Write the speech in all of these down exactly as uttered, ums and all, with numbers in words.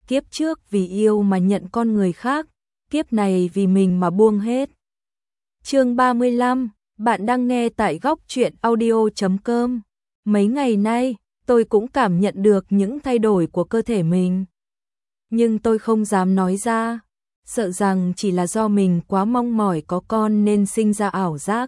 kiếp trước vì yêu mà nhận con người khác, kiếp này vì mình mà buông hết. Chương ba mươi lăm, bạn đang nghe tại góc truyện audio chấm com. Mấy ngày nay, tôi cũng cảm nhận được những thay đổi của cơ thể mình. Nhưng tôi không dám nói ra, sợ rằng chỉ là do mình quá mong mỏi có con nên sinh ra ảo giác.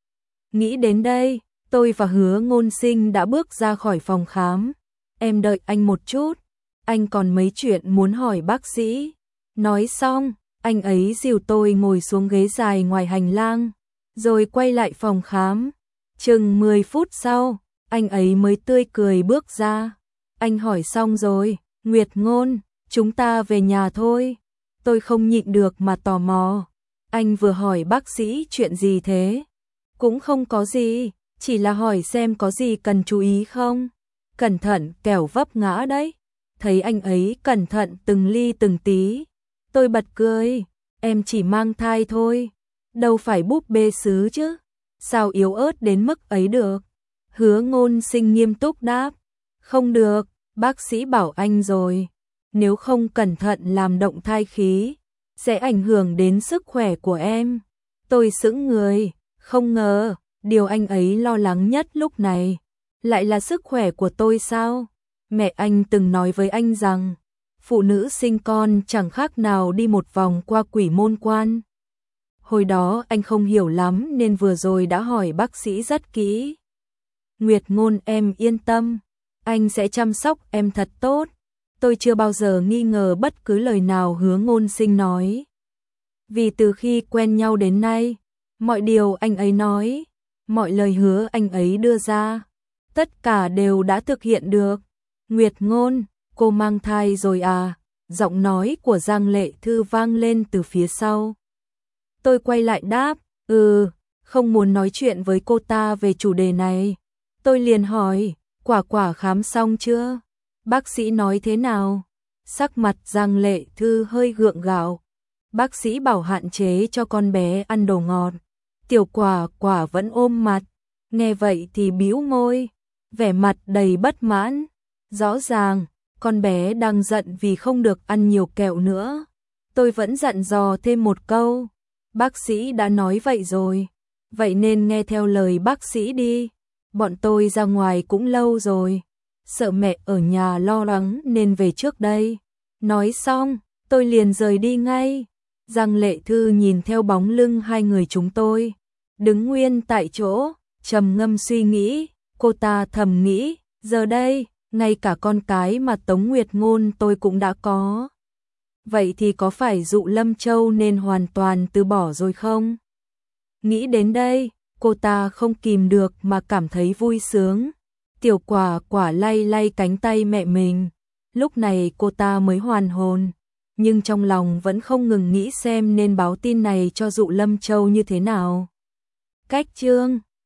Nghĩ đến đây, tôi và Hứa Ngôn Sinh đã bước ra khỏi phòng khám. Em đợi anh một chút, anh còn mấy chuyện muốn hỏi bác sĩ. Nói xong, anh ấy dìu tôi ngồi xuống ghế dài ngoài hành lang, rồi quay lại phòng khám. Chừng mười phút sau, anh ấy mới tươi cười bước ra. Anh hỏi xong rồi, Nguyệt Ngôn, chúng ta về nhà thôi. Tôi không nhịn được mà tò mò. Anh vừa hỏi bác sĩ chuyện gì thế? Cũng không có gì, chỉ là hỏi xem có gì cần chú ý không. Cẩn thận kẻo vấp ngã đấy. Thấy anh ấy cẩn thận từng ly từng tí, tôi bật cười. Em chỉ mang thai thôi, đâu phải búp bê sứ chứ, sao yếu ớt đến mức ấy được. Hứa Ngôn Sinh nghiêm túc đáp. Không được, bác sĩ bảo anh rồi, nếu không cẩn thận làm động thai khí, sẽ ảnh hưởng đến sức khỏe của em. Tôi sững người, không ngờ, điều anh ấy lo lắng nhất lúc này, lại là sức khỏe của tôi sao? Mẹ anh từng nói với anh rằng, phụ nữ sinh con chẳng khác nào đi một vòng qua quỷ môn quan. Hồi đó anh không hiểu lắm nên vừa rồi đã hỏi bác sĩ rất kỹ. Nguyệt Ngôn em yên tâm, anh sẽ chăm sóc em thật tốt. Tôi chưa bao giờ nghi ngờ bất cứ lời nào Hứa Ngôn Sinh nói. Vì từ khi quen nhau đến nay, mọi điều anh ấy nói, mọi lời hứa anh ấy đưa ra, tất cả đều đã thực hiện được. Nguyệt Ngôn, cô mang thai rồi à? Giọng nói của Giang Lệ Thư vang lên từ phía sau. Tôi quay lại đáp, ừ, không muốn nói chuyện với cô ta về chủ đề này. Tôi liền hỏi, Quả Quả khám xong chưa? Bác sĩ nói thế nào? Sắc mặt Giang Lệ Thư hơi gượng gạo. Bác sĩ bảo hạn chế cho con bé ăn đồ ngọt. Tiểu Quả Quả vẫn ôm mặt, nghe vậy thì bĩu môi, vẻ mặt đầy bất mãn. Rõ ràng, con bé đang giận vì không được ăn nhiều kẹo nữa. Tôi vẫn dặn dò thêm một câu, bác sĩ đã nói vậy rồi, vậy nên nghe theo lời bác sĩ đi. Bọn tôi ra ngoài cũng lâu rồi, sợ mẹ ở nhà lo lắng nên về trước đây. Nói xong, tôi liền rời đi ngay. Giang Lệ Thư nhìn theo bóng lưng hai người chúng tôi, đứng nguyên tại chỗ, trầm ngâm suy nghĩ. Cô ta thầm nghĩ, giờ đây, ngay cả con cái mà Tống Nguyệt Ngôn tôi cũng đã có. Vậy thì có phải Dụ Lâm Châu nên hoàn toàn từ bỏ rồi không? Nghĩ đến đây, cô ta không kìm được mà cảm thấy vui sướng. Tiểu Quả Quả lay lay cánh tay mẹ mình. Lúc này cô ta mới hoàn hồn, nhưng trong lòng vẫn không ngừng nghĩ xem nên báo tin này cho Dụ Lâm Châu như thế nào. Cách chương